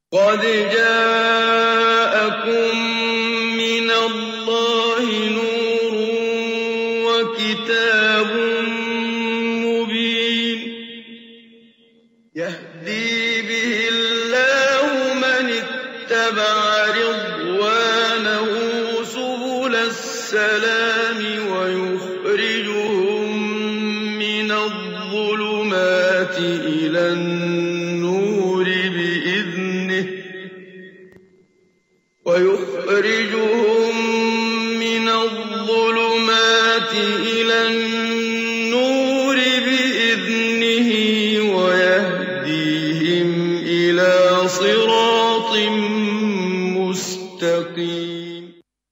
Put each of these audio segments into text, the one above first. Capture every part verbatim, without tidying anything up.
قد جاءكم من الله نور وكتاب مبين يهدي به الله من اتبع رضوانه سبل السلام ويخرجهم من الظلمات إلى النور بإذنه ويخرجهم من الظلمات إلى النور بإذنه ويهديهم إلى صراط مستقيم.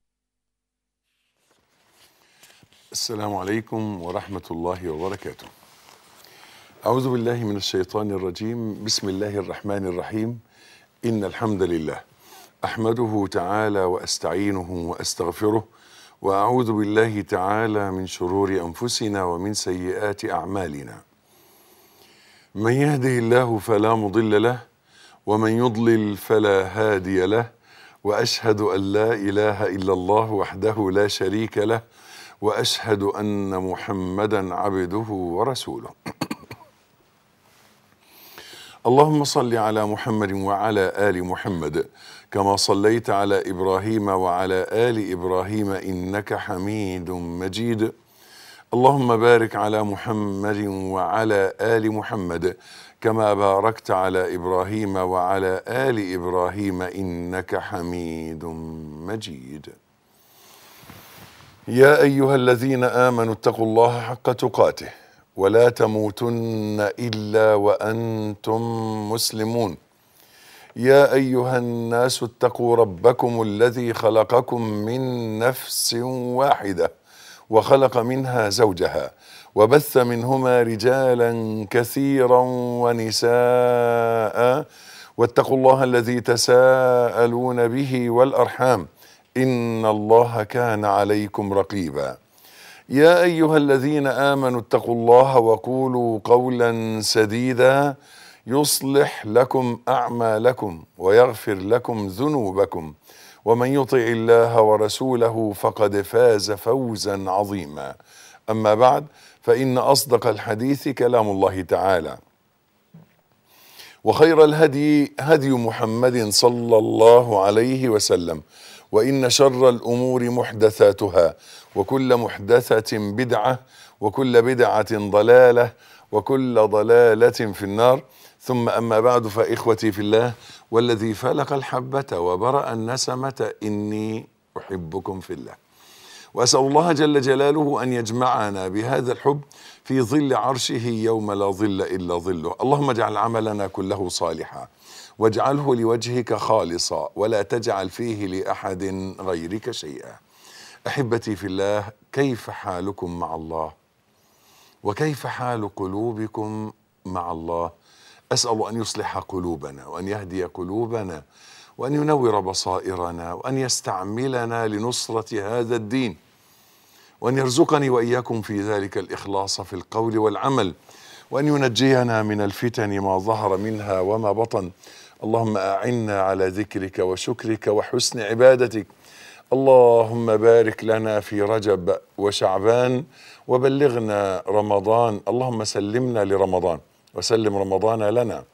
السلام عليكم ورحمة الله وبركاته. أعوذ بالله من الشيطان الرجيم. بسم الله الرحمن الرحيم. إن الحمد لله أحمده تعالى وأستعينه وأستغفره، وأعوذ بالله تعالى من شرور أنفسنا ومن سيئات أعمالنا. من يهده الله فلا مضل له، ومن يضلل فلا هادي له، وأشهد أن لا إله إلا الله وحده لا شريك له، وأشهد أن محمدا عبده ورسوله. اللهم صل على محمد وعلى آل محمد كما صليت على إبراهيم وعلى آل إبراهيم إنك حميد مجيد. اللهم بارك على محمد وعلى آل محمد كما باركت على إبراهيم وعلى آل إبراهيم إنك حميد مجيد. يا أيها الذين آمنوا اتقوا الله حق تقاته ولا تموتن إلا وأنتم مسلمون. يا أيها الناس اتقوا ربكم الذي خلقكم من نفس واحدة وخلق منها زوجها وبث منهما رجالا كثيرا ونساء، واتقوا الله الذي تساءلون به والأرحام إن الله كان عليكم رقيبا. يا أيها الذين آمنوا اتقوا الله وقولوا قولا سديدا يصلح لكم أعمالكم ويغفر لكم ذنوبكم، ومن يطع الله ورسوله فقد فاز فوزا عظيما. أما بعد، فإن أصدق الحديث كلام الله تعالى، وخير الهدي هدي محمد صلى الله عليه وسلم، وإن شر الأمور محدثاتها، وكل محدثة بدعة، وكل بدعة ضلالة، وكل ضلالة في النار. ثم أما بعد، فإخوتي في الله والذي فلق الحبة وبرأ النسمة إني أحبكم في الله، وأسأل الله جل جلاله أن يجمعنا بهذا الحب في ظل عرشه يوم لا ظل إلا ظله. اللهم اجعل عملنا كله صالحا واجعله لوجهك خالصا ولا تجعل فيه لأحد غيرك شيئا. أحبتي في الله، كيف حالكم مع الله؟ وكيف حال قلوبكم مع الله؟ أسأل أن يصلح قلوبنا وأن يهدي قلوبنا وأن ينور بصائرنا وأن يستعملنا لنصرة هذا الدين، وأن يرزقني وإياكم في ذلك الإخلاص في القول والعمل، وأن ينجينا من الفتن ما ظهر منها وما بطن. اللهم أعنا على ذكرك وشكرك وحسن عبادتك. اللهم بارك لنا في رجب وشعبان وبلغنا رمضان. اللهم سلمنا لرمضان وسلم رمضان لنا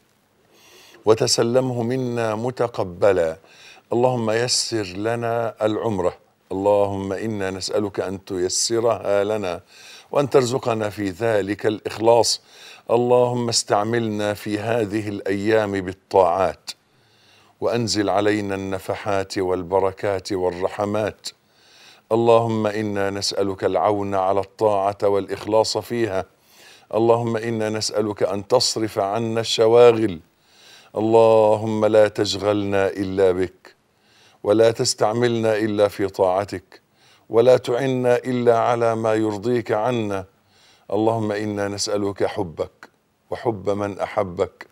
وتسلمه منا متقبلا. اللهم يسر لنا العمرة. اللهم إنا نسألك أن تيسرها لنا وأن ترزقنا في ذلك الإخلاص. اللهم استعملنا في هذه الأيام بالطاعات، وأنزل علينا النفحات والبركات والرحمات. اللهم إنا نسألك العون على الطاعة والإخلاص فيها. اللهم إنا نسألك أن تصرف عنا الشواغل. اللهم لا تشغلنا إلا بك، ولا تستعملنا إلا في طاعتك، ولا تعنا إلا على ما يرضيك عنا. اللهم إنا نسألك حبك وحب من أحبك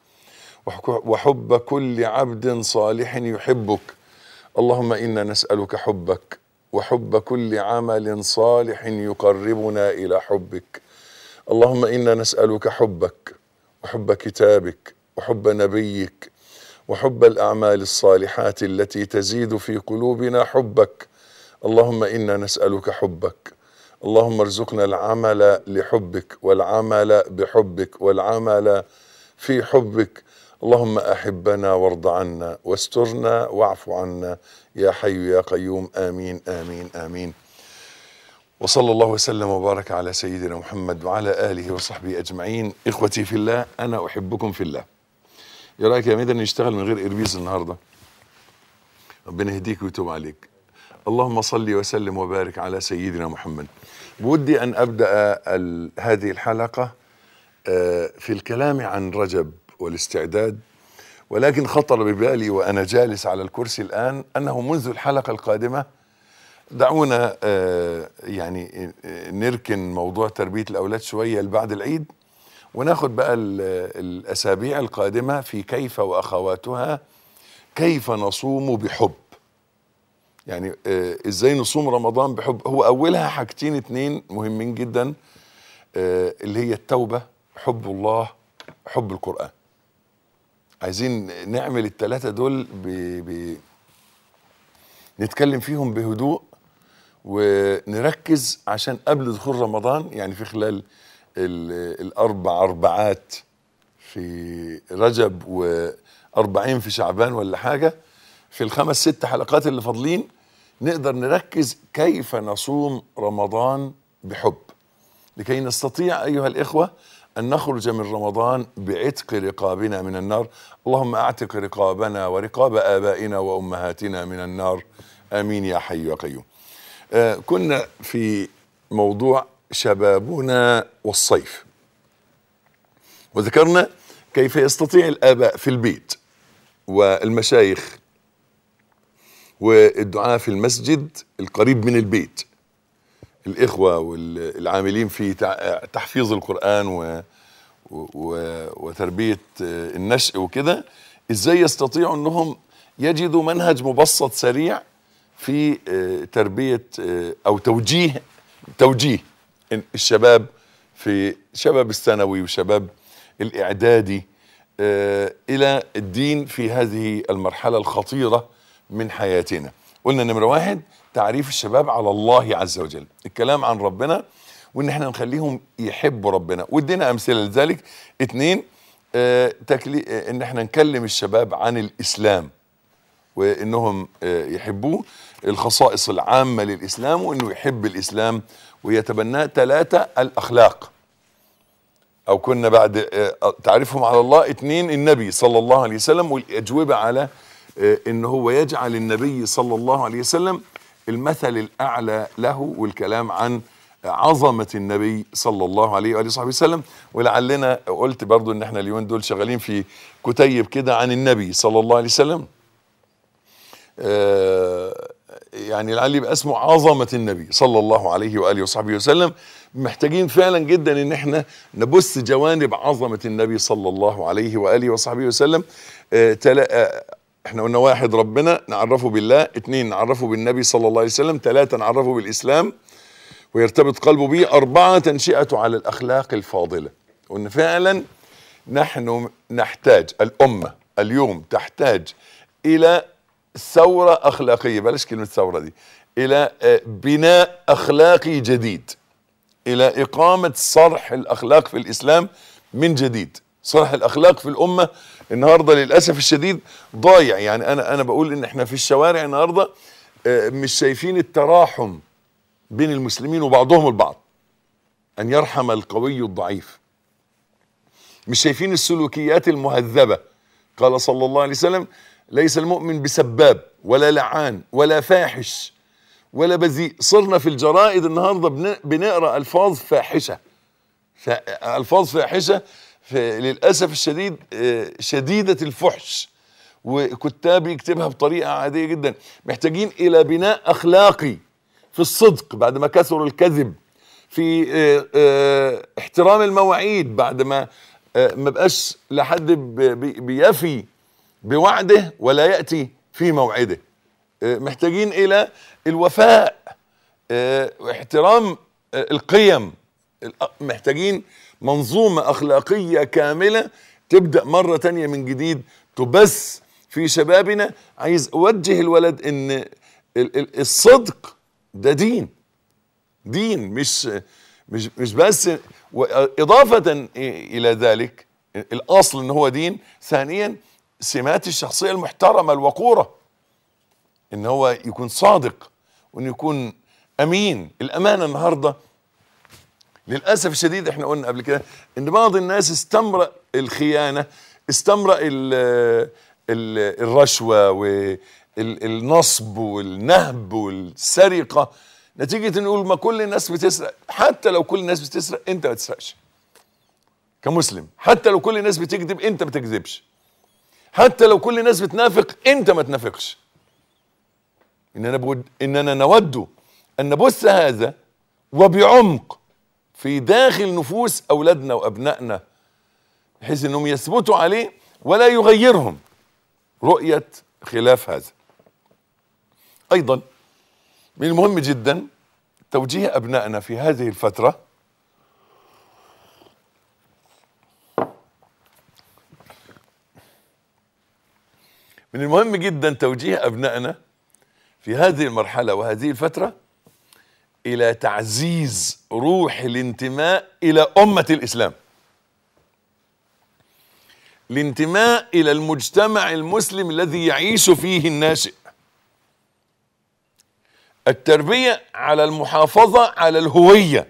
وحب كل عبد صالح يحبك. اللهم إنا نسألك حبك وحب كل عمل صالح يقربنا إلى حبك. اللهم إنا نسألك حبك وحب كتابك وحب نبيك وحب الأعمال الصالحات التي تزيد في قلوبنا حبك. اللهم إنا نسألك حبك. اللهم ارزقنا العمل لحبك والعمل بحبك والعمل في حبك. اللهم أحبنا وارض عنا واسترنا واعف عنا يا حي يا قيوم. آمين آمين آمين. وصلى الله وسلم وبارك على سيدنا محمد وعلى آله وصحبه أجمعين. إخوتي في الله، أنا أحبكم في الله. يا رأيك يا ميدان نشتغل من غير إربيز النهاردة؟ ربنا يهديك ويتوب عليك. اللهم صل وسلم وبارك على سيدنا محمد. بودي أن أبدأ هذه الحلقة في الكلام عن رجب والاستعداد، ولكن خطر ببالي وأنا جالس على الكرسي الآن أنه منذ الحلقة القادمة دعونا يعني نركن موضوع تربية الأولاد شوية لبعد العيد، وناخد بقى الأسابيع القادمة في كيف وأخواتها كيف نصوم بحب. يعني إزاي نصوم رمضان بحب. هو أولها حاجتين اتنين مهمين جدا، اللي هي التوبة، حب الله، حب القرآن. عايزين نعمل الثلاثة دول ب... ب... نتكلم فيهم بهدوء ونركز، عشان قبل دخول رمضان، يعني في خلال ال... الأربع أربعات في رجب وأربعين في شعبان ولا حاجة، في الخمس ست حلقات اللي فاضلين نقدر نركز كيف نصوم رمضان بحب، لكي نستطيع أيها الإخوة أن نخرج من رمضان بعتق رقابنا من النار. اللهم أعتق رقابنا ورقاب آبائنا وأمهاتنا من النار، آمين يا حي يا قيوم. آه كنا في موضوع شبابنا والصيف، وذكرنا كيف يستطيع الآباء في البيت والمشايخ والدعاء في المسجد القريب من البيت، الإخوة والعاملين في تحفيظ القرآن و وتربية النشء وكده، إزاي يستطيعوا أنهم يجدوا منهج مبسط سريع في تربية أو توجيه توجيه الشباب، في شباب الثانوي وشباب الإعدادي إلى الدين في هذه المرحلة الخطيرة من حياتنا. قلنا نمرة واحد تعريف الشباب على الله عز وجل، الكلام عن ربنا، وان احنا نخليهم يحبوا ربنا، وادينا امثله لذلك. اتنين اه تكلي اه ان احنا نكلم الشباب عن الاسلام وانهم اه يحبوه، الخصائص العامه للاسلام وانه يحب الاسلام ويتبناه. ثلاثه الاخلاق، او كنا بعد اه تعريفهم على الله. اتنين النبي صلى الله عليه وسلم والاجوبه على اه ان هو يجعل النبي صلى الله عليه وسلم المثل الأعلى له، والكلام عن عظمة النبي صلى الله عليه وآله وصحبه وسلم. ولعلنا قلت برضو ان احنا اليومين دول شغالين في كتيب كده عن النبي صلى الله عليه وسلم، آه يعني لعل يبقى اسمه عظمة النبي صلى الله عليه وآله وصحبه وسلم. محتاجين فعلا جدا ان احنا نبث جوانب عظمة النبي صلى الله عليه وآله وصحبه وسلم. آه آه احنا قلنا واحد ربنا نعرفه بالله، اتنين نعرفه بالنبي صلى الله عليه وسلم، ثلاثة نعرفه بالإسلام ويرتبط قلبه به، أربعة تنشئته على الأخلاق الفاضلة. وإن فعلا نحن نحتاج، الأمة اليوم تحتاج إلى ثورة أخلاقية، بلاش كلمة ثورة دي، إلى بناء أخلاقي جديد، إلى إقامة صرح الأخلاق في الإسلام من جديد. صرح الأخلاق في الأمة النهاردة للأسف الشديد ضايع. يعني أنا أنا بقول إن إحنا في الشوارع النهاردة مش شايفين التراحم بين المسلمين وبعضهم البعض، أن يرحم القوي الضعيف. مش شايفين السلوكيات المهذبة. قال صلى الله عليه وسلم: ليس المؤمن بسباب ولا لعان ولا فاحش ولا بذيء. صرنا في الجرائد النهاردة بنقرأ ألفاظ فاحشة، ألفاظ فاحشة للأسف الشديد شديدة الفحش، وكتاب يكتبها بطريقة عادية جدا. محتاجين إلى بناء أخلاقي في الصدق بعد ما كثر الكذب، في احترام المواعيد بعد ما ما بقاش لحد بيفي بوعده ولا يأتي في موعده. محتاجين إلى الوفاء واحترام القيم. محتاجين منظومة أخلاقية كاملة تبدأ مرة تانية من جديد، تبث في شبابنا، عايز اوجه الولد ان الصدق ده دين، دين مش مش مش بس. واضافه الى ذلك الاصل ان هو دين. ثانيا سمات الشخصيه المحترمه الوقوره، ان هو يكون صادق وان يكون امين. الامانه النهارده للاسف الشديد احنا قلنا قبل كده ان بعض الناس استمرأ الخيانه، استمرأ ال ال الرشوه والنصب والنهب والسرقه، نتيجه نقول ما كل الناس بتسرق. حتى لو كل الناس بتسرق انت ما تسرقش كمسلم. حتى لو كل الناس بتكذب انت ما تكذبش. حتى لو كل الناس بتنافق انت ما تنافقش. اننا بود اننا نود ان نبث هذا وبعمق في داخل نفوس اولادنا وابنائنا، بحيث انهم يثبتوا عليه ولا يغيرهم رؤية خلاف هذا. ايضا من المهم جدا توجيه ابنائنا في هذه الفترة من المهم جدا توجيه ابنائنا في هذه المرحلة وهذه الفترة الى تعزيز روح الانتماء الى امة الاسلام، الانتماء الى المجتمع المسلم الذي يعيش فيه الناشئ، التربية على المحافظة على الهوية.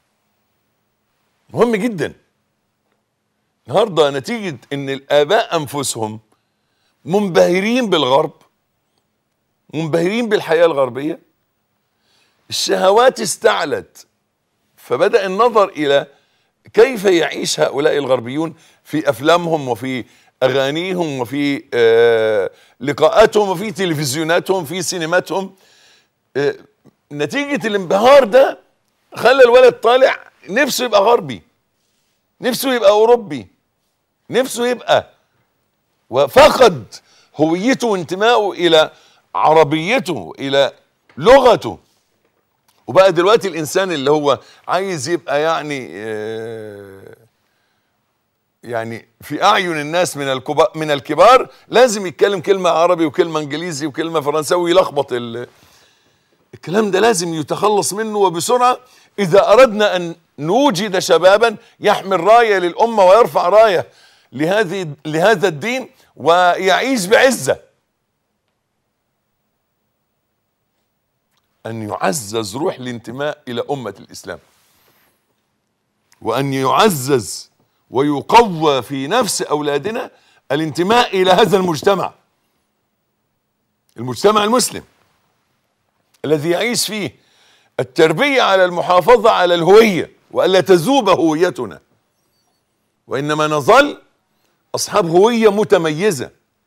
مهم جدا. النهارده نتيجة ان الاباء انفسهم منبهرين بالغرب، منبهرين بالحياة الغربية، الشهوات استعلت، فبدأ النظر إلى كيف يعيش هؤلاء الغربيون في أفلامهم وفي أغانيهم وفي آه لقاءاتهم وفي تلفزيوناتهم في سينماتهم. آه نتيجة الانبهار ده خلى الولد طالع نفسه يبقى غربي، نفسه يبقى أوروبي، نفسه يبقى، وفقد هويته وانتمائه إلى عربيته إلى لغته. وبقى دلوقتي الانسان اللي هو عايز يبقى يعني آه يعني في اعين الناس من الكبار من الكبار لازم يتكلم كلمه عربي وكلمه انجليزي وكلمه فرنساوي، يلخبط الكلام ده. لازم يتخلص منه وبسرعه اذا اردنا ان نوجد شبابا يحمل رايه للامه ويرفع رايه لهذه لهذا الدين ويعيش بعزه. أن يعزز روح الانتماء إلى أمة الإسلام، وأن يعزز ويقوى في نفس أولادنا الانتماء إلى هذا المجتمع، المجتمع المسلم الذي يعيش فيه، التربية على المحافظة على الهوية وألا تذوب هويتنا، وإنما نظل أصحاب هوية متميزة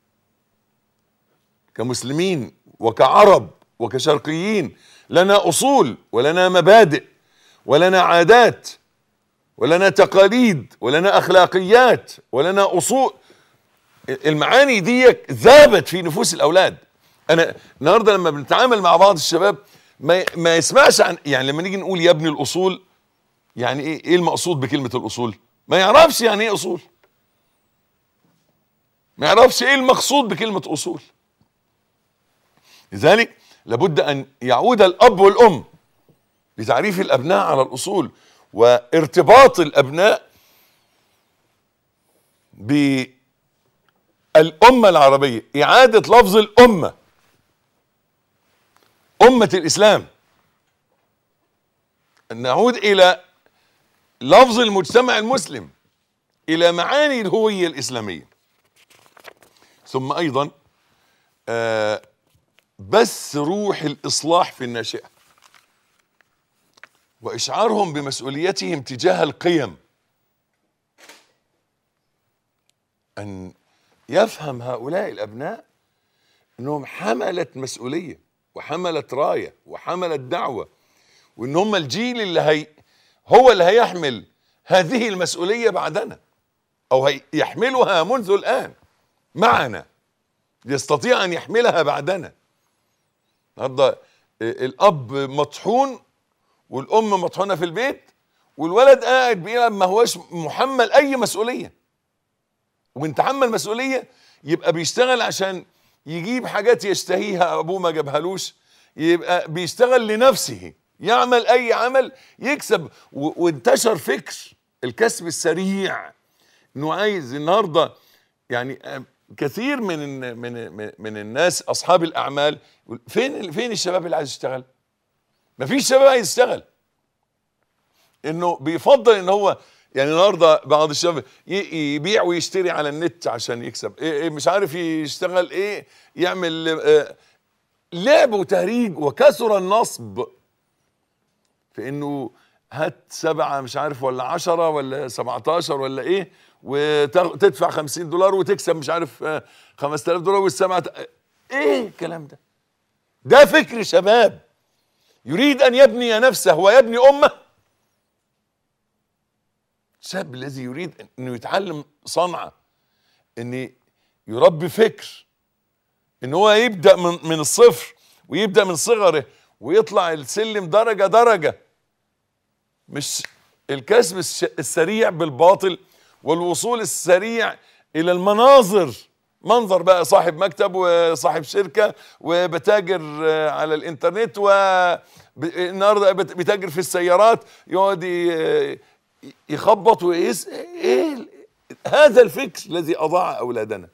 كمسلمين وكعرب وكشرقيين. لنا أصول ولنا مبادئ ولنا عادات ولنا تقاليد ولنا أخلاقيات ولنا أصول. المعاني دي ذابت في نفوس الأولاد. أنا النهاردة لما بنتعامل مع بعض الشباب ما, ما يسمعش عن، يعني لما نيجي نقول يا ابني الأصول، يعني إيه إيه المقصود بكلمة الأصول؟ ما يعرفش يعني إيه أصول، ما يعرفش إيه المقصود بكلمة أصول. لذلك لابد أن يعود الأب والأم لتعريف الأبناء على الأصول وارتباط الأبناء بالأمة العربية، إعادة لفظ الأمة، أمة الإسلام، نعود إلى لفظ المجتمع المسلم، إلى معاني الهوية الإسلامية. ثم أيضا آه بث روح الإصلاح في الناشئة وإشعارهم بمسؤوليتهم تجاه القيم، أن يفهم هؤلاء الأبناء أنهم حملة مسؤولية وحملة راية وحملة دعوة، وأن هم الجيل اللي هي هو اللي هيحمل هذه المسؤولية بعدنا، أو يحملها منذ الآن معنا، يستطيع أن يحملها بعدنا. النهارده الأب مطحون والأم مطحونة في البيت والولد قاعد بيلعب، ما هوش محمل أي مسؤولية. ومن تحمل مسؤولية يبقى بيشتغل عشان يجيب حاجات يشتهيها ابوه ما جابهالوش، يبقى بيشتغل لنفسه، يعمل اي عمل يكسب. وانتشر فكر الكسب السريع، انه عايز النهارده يعني كثير من من من الناس اصحاب الاعمال فين فين الشباب اللي عايز يشتغل؟ مفيش شباب عايز يشتغل. انه بيفضل ان هو يعني النهارده بعض الشباب يبيع ويشتري على النت عشان يكسب، إيه مش عارف يشتغل ايه، يعمل إيه لعب وتهريج. وكثر النصب في انه هات سبعه مش عارف ولا عشرة ولا سبعتاشر ولا ايه، وتدفع خمسين دولار وتكسب مش عارف خمسة آلاف دولار والسبعه. ايه الكلام ده؟ ده فكر شباب يريد ان يبني نفسه ويبني امه. الشاب الذي يريد انه يتعلم صنعه، ان يربي فكر، ان هو يبدا من من الصفر ويبدا من صغره ويطلع السلم درجه درجه، مش الكسب السريع بالباطل والوصول السريع الى المناظر. منظر بقى صاحب مكتب وصاحب شركه وبتاجر على الانترنت، والنهارده بتاجر في السيارات، يقعد يخبط ويقيس. ايه هذا الفكر الذي اضاع اولادنا؟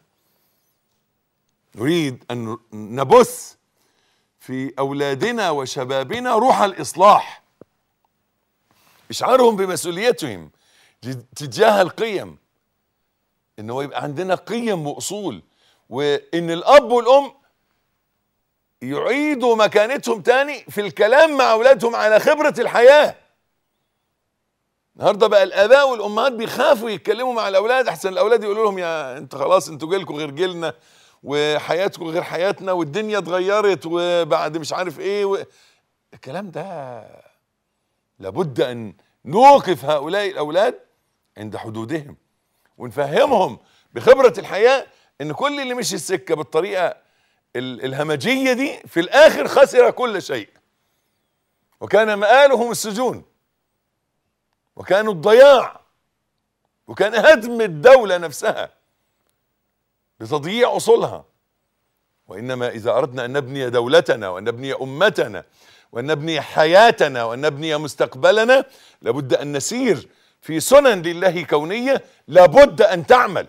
نريد ان نبث في اولادنا وشبابنا روح الاصلاح، اشعارهم بمسؤوليتهم تجاه القيم، ان هو يبقى عندنا قيم واصول، وان الاب والام يعيدوا مكانتهم تاني في الكلام مع اولادهم على خبرة الحياة. النهارده بقى الاباء والامهات بيخافوا يتكلموا مع الاولاد، احسن الاولاد يقولوا لهم يا انت خلاص انتوا جيلكم غير جيلنا وحياتكم غير حياتنا والدنيا اتغيرت وبعد مش عارف ايه و... الكلام ده لابد ان نوقف هؤلاء الاولاد عند حدودهم، ونفهمهم بخبرة الحياة ان كل اللي مشي السكة بالطريقة الهمجية دي في الاخر خسر كل شيء، وكان مآلهم السجون، وكان الضياع، وكان هدم الدولة نفسها بتضييع أصولها. وإنما إذا أردنا أن نبني دولتنا وأن نبني أمتنا وأن نبني حياتنا وأن نبني مستقبلنا، لابد أن نسير في سنن لله كونية، لابد أن تعمل،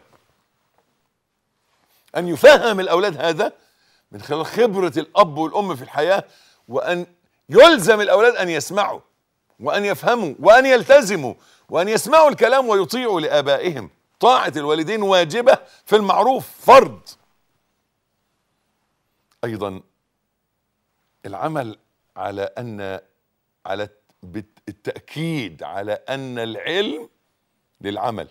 أن يفهم الأولاد هذا من خلال خبرة الأب والأم في الحياة، وأن يلزم الأولاد أن يسمعوا وأن يفهموا وأن يلتزموا وأن يسمعوا الكلام ويطيعوا لآبائهم. طاعة الوالدين واجبة في المعروف، فرض. أيضا العمل على أن على التأكيد على أن العلم للعمل.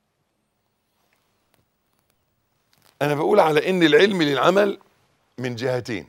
أنا بقول على أن العلم للعمل من جهتين.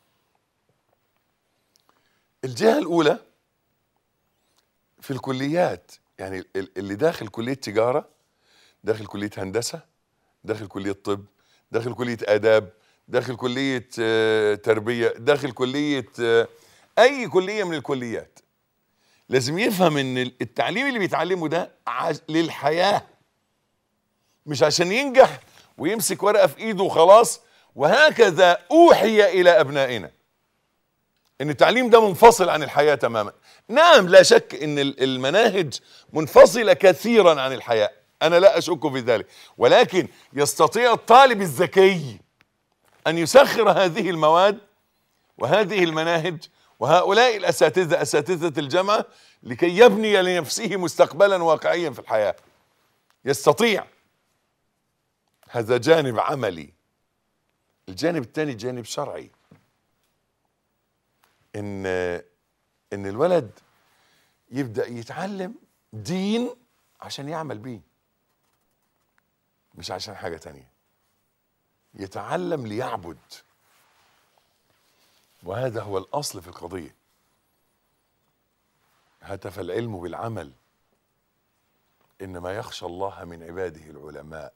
الجهة الأولى في الكليات، يعني اللي داخل كلية تجارة، داخل كلية هندسة، داخل كلية طب، داخل كلية آداب، داخل كلية تربية، داخل كلية أي كلية من الكليات، لازم يفهم إن التعليم اللي بيتعلمه ده للحياة، مش عشان ينجح ويمسك ورقة في إيده وخلاص. وهكذا أوحي إلى أبنائنا إن التعليم ده منفصل عن الحياة تماما. نعم، لا شك إن المناهج منفصلة كثيرا عن الحياة، أنا لا أشك في ذلك، ولكن يستطيع الطالب الذكي أن يسخر هذه المواد وهذه المناهج وهؤلاء الأساتذة أساتذة الجامعة لكي يبني لنفسه مستقبلا واقعيا في الحياة. يستطيع. هذا جانب عملي. الجانب الثاني جانب شرعي، إن إن الولد يبدأ يتعلم دين عشان يعمل بيه، مش عشان حاجة تانية. يتعلم ليعبد، وهذا هو الأصل في القضية. هتف العلم بالعمل، إنما يخشى الله من عباده العلماء.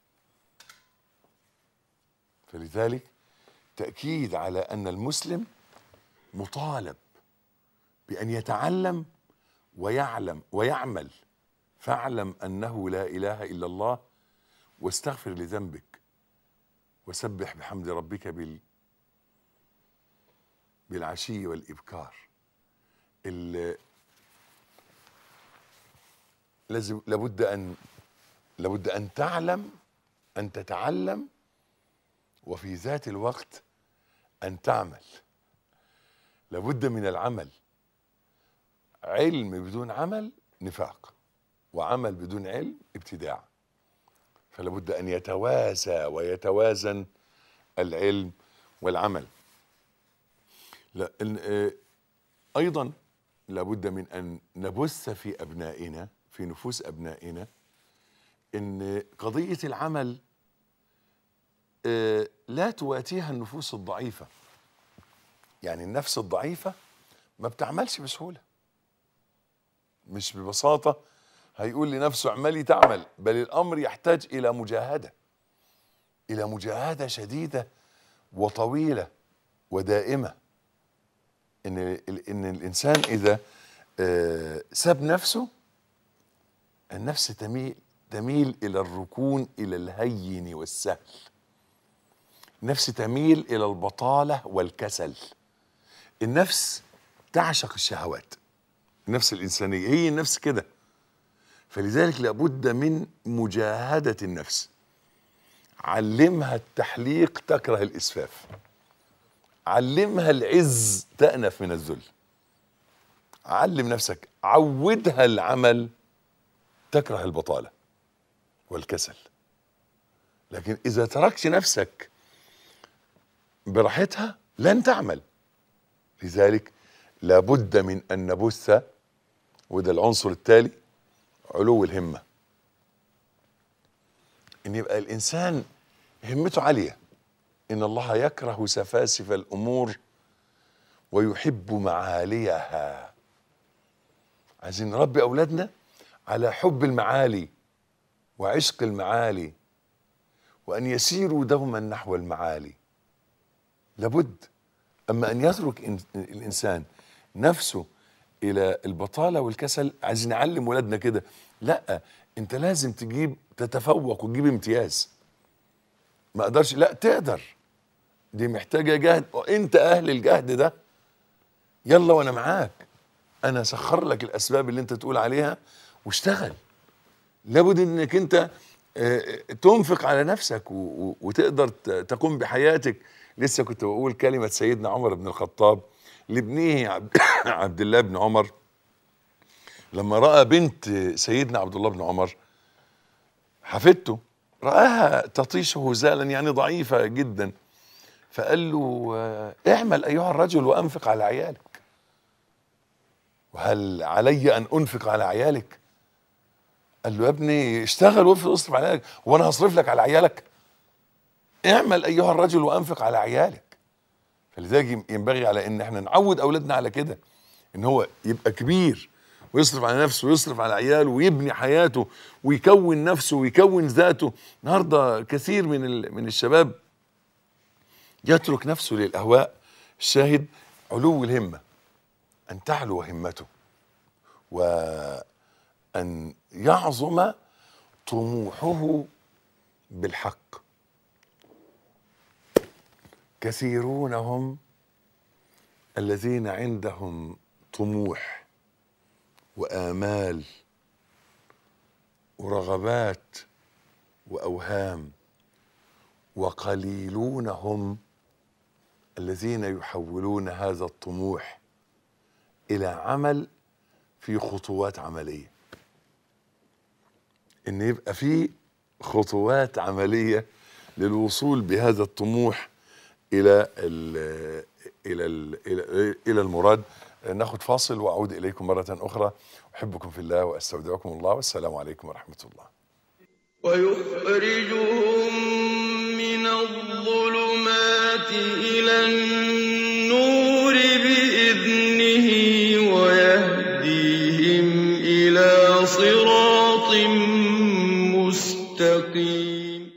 فلذلك تأكيد على أن المسلم مطالب بأن يتعلم ويعلم ويعمل. فاعلم أنه لا إله إلا الله واستغفر لذنبك. وسبح بحمد ربك بال بالعشي والإبكار. لازم لابد أن لابد أن تعلم، أن تتعلم، وفي ذات الوقت أن تعمل. لابد من العمل. علم بدون عمل نفاق، وعمل بدون علم ابتداع. فلابد أن يتوازى ويتوازن العلم والعمل. لا أيضا لابد من أن نبث في أبنائنا، في نفوس أبنائنا، إن قضية العمل لا تواتيها النفوس الضعيفة. يعني النفس الضعيفة ما بتعملش بسهولة، مش ببساطة هيقول لنفسه اعملي تعمل، بل الأمر يحتاج إلى مجاهدة، إلى مجاهدة شديدة وطويلة ودائمة. إن إن الإنسان إذا ساب نفسه، النفس تميل تميل إلى الركون إلى الهين والسهل. النفس تميل إلى البطالة والكسل. النفس تعشق الشهوات. النفس الإنسانية هي النفس كده. فلذلك لابد من مجاهدة النفس. علمها التحليق تكره الإسفاف، علمها العز تأنف من الذل. علم نفسك، عودها العمل تكره البطالة والكسل. لكن إذا تركت نفسك براحتها لن تعمل. لذلك لابد من أن نبث، وده العنصر التالي، علو الهمة. إن يبقى الإنسان همته عالية. إن الله يكره سفاسف الأمور ويحب معاليها. عايزين نربي أولادنا على حب المعالي وعشق المعالي، وأن يسيروا دوما نحو المعالي. لابد. أما أن يترك الإنسان نفسه إلى البطالة والكسل، عايزين نعلم ولادنا كده. لا، أنت لازم تجيب تتفوق وتجيب امتياز. ما أقدرش، لا تقدر، دي محتاجة جهد، وأنت أهل الجهد ده. يلا وأنا معاك، أنا أسخر لك الأسباب اللي أنت تقول عليها واشتغل. لابد أنك أنت تنفق على نفسك وتقدر تقوم بحياتك. لسه كنت بقول كلمة سيدنا عمر بن الخطاب لابنه عبد الله بن عمر، لما رأى بنت سيدنا عبد الله بن عمر حفيدته، رآها تطيش هزالا، يعني ضعيفة جدا، فقال له اعمل أيها الرجل وأنفق على عيالك. وهل علي أن أنفق على عيالك؟ قال له يا ابني اشتغل واصرف على عيالك، وانا هصرف لك على عيالك؟ اعمل ايها الرجل وانفق على عيالك. فلذلك ينبغي على ان احنا نعود اولادنا على كده، ان هو يبقى كبير ويصرف على نفسه ويصرف على عياله ويبني حياته ويكون نفسه ويكون ذاته. النهارده كثير من من الشباب يترك نفسه للاهواء. الشاهد علو الهمه، ان تعلو همته، وان يعظم طموحه بالحق. كثيرون هم الذين عندهم طموح وآمال ورغبات وأوهام، وقليلون هم الذين يحولون هذا الطموح إلى عمل في خطوات عملية. إن يبقى في خطوات عملية للوصول بهذا الطموح إلى ال إلى ال إلى إلى المراد. ناخد فاصل وأعود إليكم مرة أخرى. أحبكم في الله وأستودعكم الله، والسلام عليكم ورحمة الله. ويخرجهم من الظلمات إلى النور بإذنه ويهديهم إلى صراط مستقيم.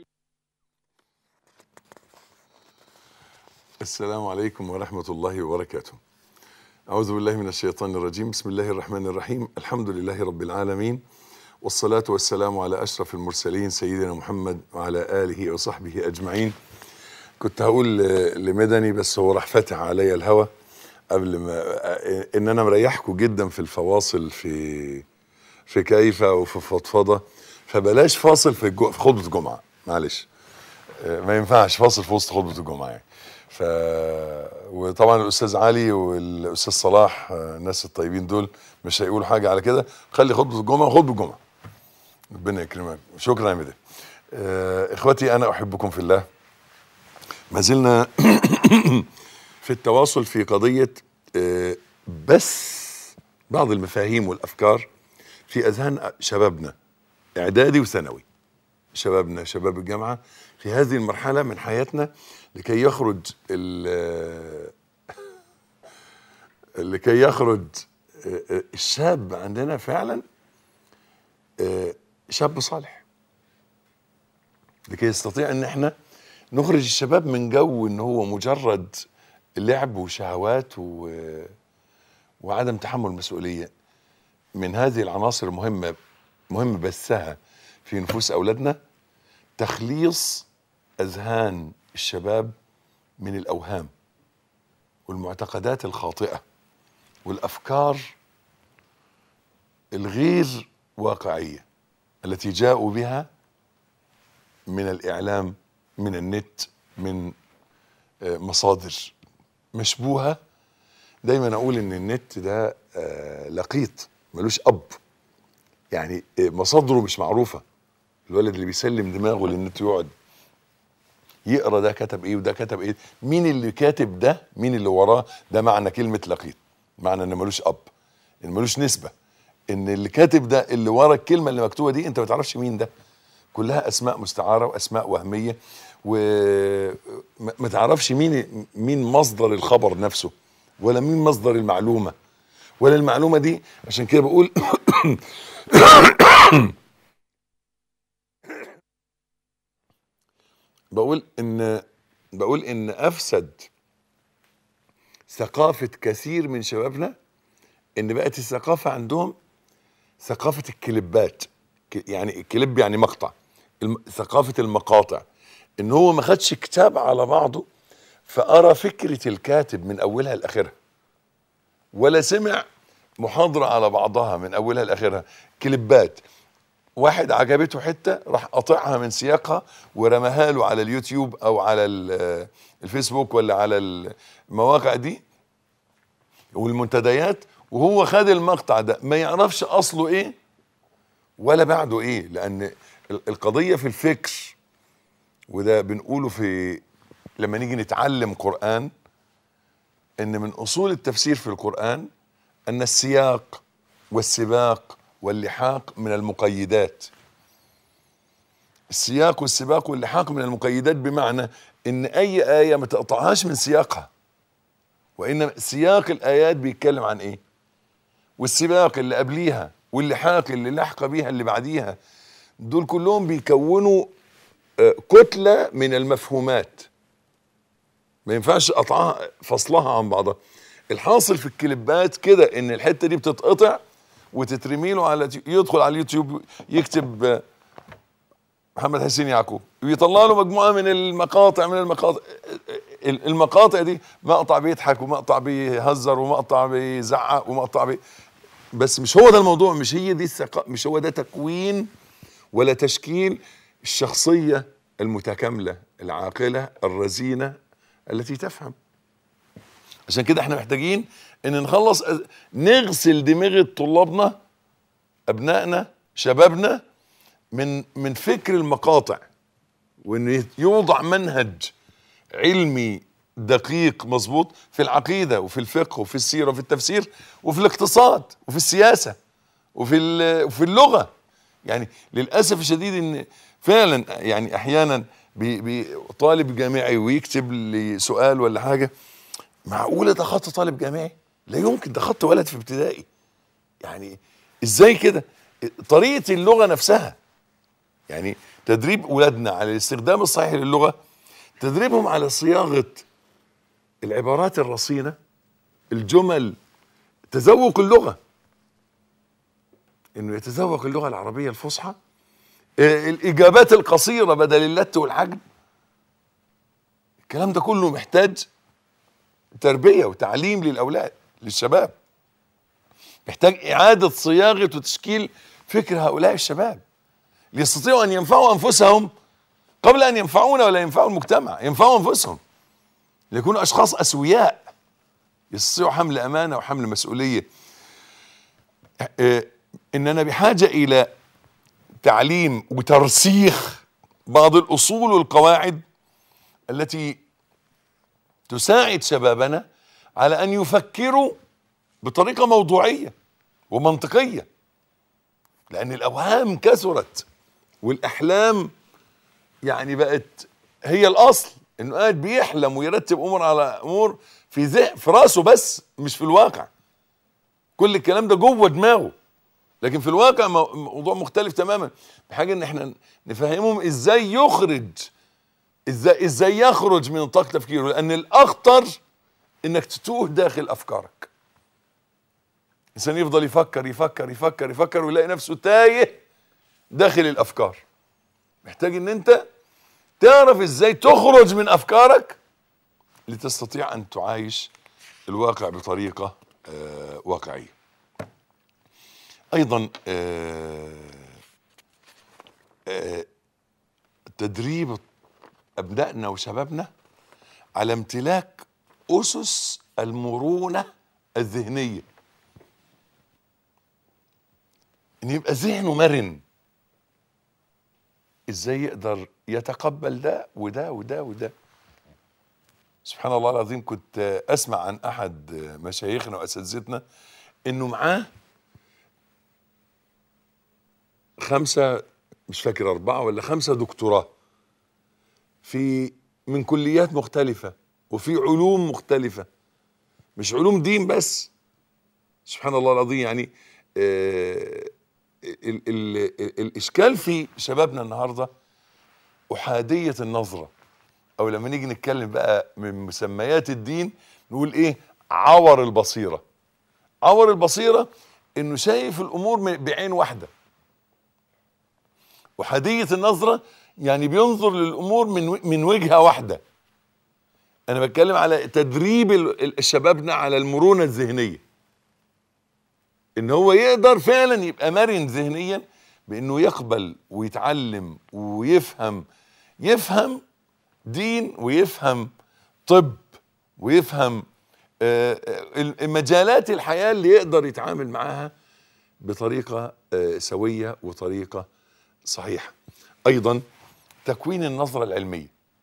السلام عليكم ورحمة الله وبركاته. أعوذ بالله من الشيطان الرجيم. بسم الله الرحمن الرحيم. الحمد لله رب العالمين، والصلاة والسلام على أشرف المرسلين سيدنا محمد وعلى آله وصحبه أجمعين. كنت هقول لمدني بس هو راح فاتح عليا الهوا قبل ما ان انا مريحكم جدا في الفواصل في في كيفه وفي فضفضه، فبلاش فاصل في الجو في خطبه الجمعه، معلش ما ينفعش فاصل في وسط خطبه الجمعه يعني. ف وطبعا الاستاذ علي والاستاذ صلاح الناس الطيبين دول مش هيقولوا حاجه على كده، خلي خطبه الجمعه خطبه الجمعه. ربنا يكرمك، شكرا يا مدني. اخوتي انا احبكم في الله. ما زلنا في التواصل في قضيه بس بعض المفاهيم والافكار في اذهان شبابنا اعدادي وثانوي، شبابنا شباب الجامعه في هذه المرحله من حياتنا، لكي يخرج لكي يخرج الشاب عندنا فعلا شاب صالح، لكي يستطيع ان احنا نخرج الشباب من جو ان هو مجرد لعب وشهوات و... وعدم تحمل مسؤوليه. من هذه العناصر المهمه مهم بثها في نفوس اولادنا تخليص اذهان الشباب من الاوهام والمعتقدات الخاطئه والافكار الغير واقعيه التي جاءوا بها من الاعلام، من النت، من مصادر مشبوهه. دايما اقول ان النت ده لقيط ملوش اب، يعني مصادره مش معروفه. الولد اللي بيسلم دماغه للنت يقعد يقرا ده كتب ايه وده كتب ايه، مين اللي كاتب ده، مين اللي وراه، ده معنى كلمه لقيط، معنى ان ملوش اب، ان ملوش نسبه، ان اللي كاتب ده اللي ورا الكلمه اللي مكتوبه دي انت ما تعرفش مين ده، كلها اسماء مستعاره واسماء وهميه، وما تعرفش مين مين مصدر الخبر نفسه، ولا مين مصدر المعلومه، ولا المعلومه دي. عشان كده بقول بقول ان بقول ان افسد ثقافه كثير من شبابنا ان بقت الثقافه عندهم ثقافه الكليبات، يعني الكليب يعني مقطع، ثقافه المقاطع، ان هو ما خدش كتاب على بعضه فقرا فكره الكاتب من اولها لاخرها، ولا سمع محاضره على بعضها من اولها لاخرها، كليبات. واحد عجبته حته راح قاطعها من سياقها ورماها له على اليوتيوب او على الفيسبوك ولا على المواقع دي والمنتديات، وهو خد المقطع ده ما يعرفش اصله ايه ولا بعده ايه، لان القضيه في الفكر. وده بنقوله في لما نيجي نتعلم قرآن، ان من اصول التفسير في القرآن ان السياق والسباق واللحاق من المقيدات. السياق والسباق واللحاق من المقيدات، بمعنى ان اي آية ما تقطعهاش من سياقها، وانما سياق الايات بيتكلم عن ايه، والسباق اللي قبليها واللحاق اللي لحق بيها اللي بعديها، دول كلهم بيكونوا كتلة من المفهومات ما ينفعش قطعها فصلها عن بعضها. الحاصل في الكليبات كده ان الحتة دي بتتقطع وتترمي له على يدخل على اليوتيوب يكتب محمد حسين يعقوب ويطلع له مجموعة من المقاطع من المقاطع المقاطع دي مقطع بيضحك ومقطع بيهزر ومقطع بيزعق ومقطع بي... بس مش هو ده الموضوع، مش هي دي الثقافة، مش هو ده تكوين ولا تشكيل الشخصية المتكاملة العاقلة الرزينة التي تفهم. عشان كده احنا محتاجين ان نخلص نغسل دماغ طلابنا ابنائنا شبابنا من من فكر المقاطع، وان يوضع منهج علمي دقيق مظبوط في العقيدة وفي الفقه وفي السيرة وفي التفسير وفي الاقتصاد وفي السياسة وفي وفي اللغة. يعني للأسف الشديد ان فعلا يعني احيانا بي بي طالب جامعي ويكتب لي سؤال ولا حاجة، معقولة ده خط طالب جامعي؟ لا يمكن، ده خط ولد في ابتدائي. يعني ازاي كده؟ طريقة اللغة نفسها، يعني تدريب ولادنا على الاستخدام الصحيح للغة، تدريبهم على صياغة العبارات الرصينة، الجمل، تذوق اللغة، انه يتذوق اللغة العربية الفصحى، الاجابات القصيرة بدل اللت والحجم، الكلام ده كله محتاج تربية وتعليم للأولاد للشباب، محتاج إعادة صياغة وتشكيل فكر هؤلاء الشباب ليستطيعوا أن ينفعوا أنفسهم قبل أن ينفعونا ولا ينفعوا المجتمع، ينفعوا أنفسهم ليكونوا أشخاص أسوياء يستطيعوا حمل أمانة وحمل مسؤولية. إننا بحاجة إلى تعليم وترسيخ بعض الأصول والقواعد التي تساعد شبابنا على أن يفكروا بطريقة موضوعية ومنطقية، لأن الأوهام كثرت والأحلام يعني بقت هي الأصل، إنه قاعد بيحلم ويرتب أمور على أمور في ذهن في راسه بس مش في الواقع. كل الكلام ده جوه دماغه، لكن في الواقع موضوع مختلف تماما. بحاجة إن إحنا نفهمهم إزاي يخرج إزاي إزاي يخرج من نطاق تفكيره، لأن الأخطر إنك تتوه داخل أفكارك. الإنسان يفضل يفكر يفكر يفكر يفكر ويلاقي نفسه تايه داخل الأفكار. محتاج إن أنت تعرف إزاي تخرج من أفكارك لتستطيع أن تعايش الواقع بطريقة آه واقعية. أيضا آه آه تدريب أبنائنا وشبابنا على امتلاك أسس المرونة الذهنية، إن يبقى ذهنه مرن، إزاي يقدر يتقبل ده وده وده وده. سبحان الله العظيم، كنت أسمع عن أحد مشايخنا وأساتذتنا إنه معاه خمسة مش فاكر أربعة ولا خمسة دكتوراه في من كليات مختلفة وفي علوم مختلفة، مش علوم دين بس. سبحان الله العظيم. يعني آه ال ال ال الإشكال في شبابنا النهاردة أحادية النظرة، أو لما نيجي نتكلم بقى من مسميات الدين نقول إيه؟ عور البصيرة. عور البصيرة إنه شايف الأمور بعين واحدة. أحادية النظرة يعني بينظر للأمور من من وجهة واحدة. أنا بتكلم على تدريب شبابنا على المرونة الذهنية، إن هو يقدر فعلا يبقى مرن ذهنيا، بإنه يقبل ويتعلم ويفهم يفهم دين ويفهم طب ويفهم مجالات الحياة اللي يقدر يتعامل معاها بطريقة سوية وطريقة صحيحة. أيضا تكوين النظرة العلمية،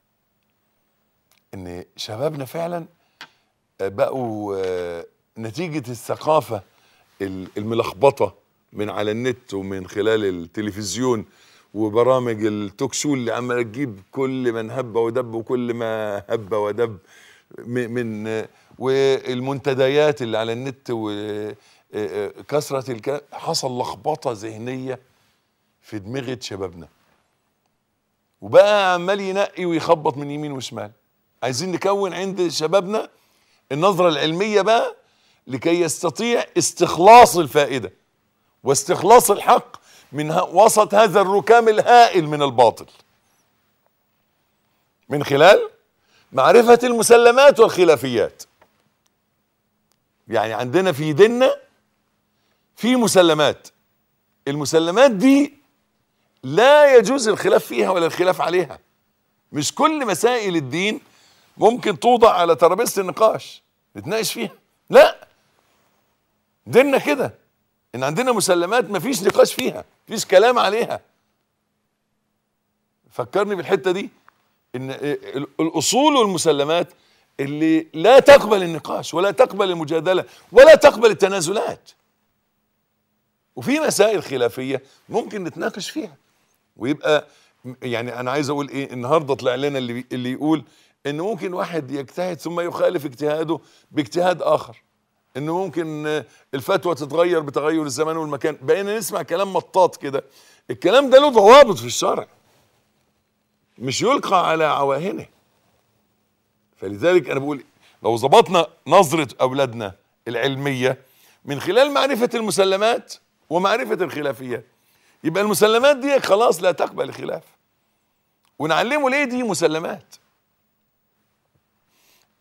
إن شبابنا فعلا بقوا نتيجة الثقافة الملخبطة من على النت ومن خلال التلفزيون وبرامج التوك شو اللي عمالة تجيب كل من هب ودب وكل ما هب ودب من والمنتديات اللي على النت وكثرة الكلام، حصل لخبطة ذهنية في دماغة شبابنا، وبقى عمال ينقي ويخبط من يمين وشمال. عايزين نكون عند شبابنا النظرة العلمية بقى لكي يستطيع استخلاص الفائدة واستخلاص الحق من وسط هذا الركام الهائل من الباطل، من خلال معرفة المسلمات والخلافيات. يعني عندنا في ديننا في مسلمات، المسلمات دي لا يجوز الخلاف فيها ولا الخلاف عليها. مش كل مسائل الدين ممكن توضع على ترابيزة النقاش نتناقش فيها، لا، ديننا كده ان عندنا مسلمات مفيش نقاش فيها، مفيش كلام عليها. فكرني بالحتة دي، ان الاصول والمسلمات اللي لا تقبل النقاش ولا تقبل المجادلة ولا تقبل التنازلات، وفي مسائل خلافية ممكن نتناقش فيها. ويبقى يعني انا عايز اقول ايه، النهارده طلع لنا اللي اللي يقول ان ممكن واحد يجتهد ثم يخالف اجتهاده باجتهاد اخر، انه ممكن الفتوى تتغير بتغير الزمان والمكان. بقينا نسمع كلام مطاط كده. الكلام ده له ضوابط في الشرع، مش يلقى على عواهنه. فلذلك انا بقول لو ظبطنا نظرة اولادنا العلمية من خلال معرفة المسلمات ومعرفة الخلافيات، يبقى المسلمات دي خلاص لا تقبل الخلاف، ونعلمه ليه دي مسلمات.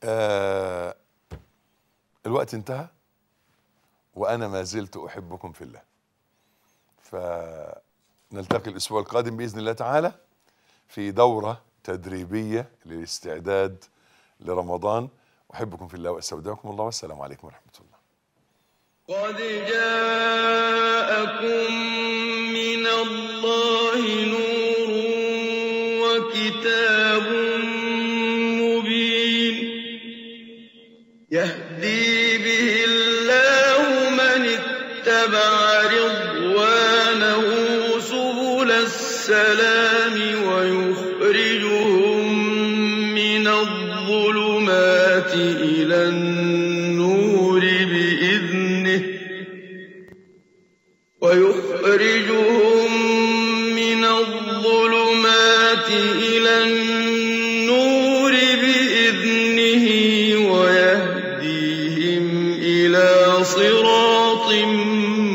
آه الوقت انتهى وأنا ما زلت أحبكم في الله، فنلتقي الأسبوع القادم بإذن الله تعالى في دورة تدريبية للاستعداد لرمضان. أحبكم في الله وأستودعكم الله، والسلام عليكم ورحمة الله. قد جاءكم من الله نور وكتاب مبين يهدي به الله من اتبع رضوانه سبل السلام ويخرجهم من الظلمات إلى النور بإذنه ويخرجهم من الظلمات إلى النور بإذنه ويهديهم إلى صراط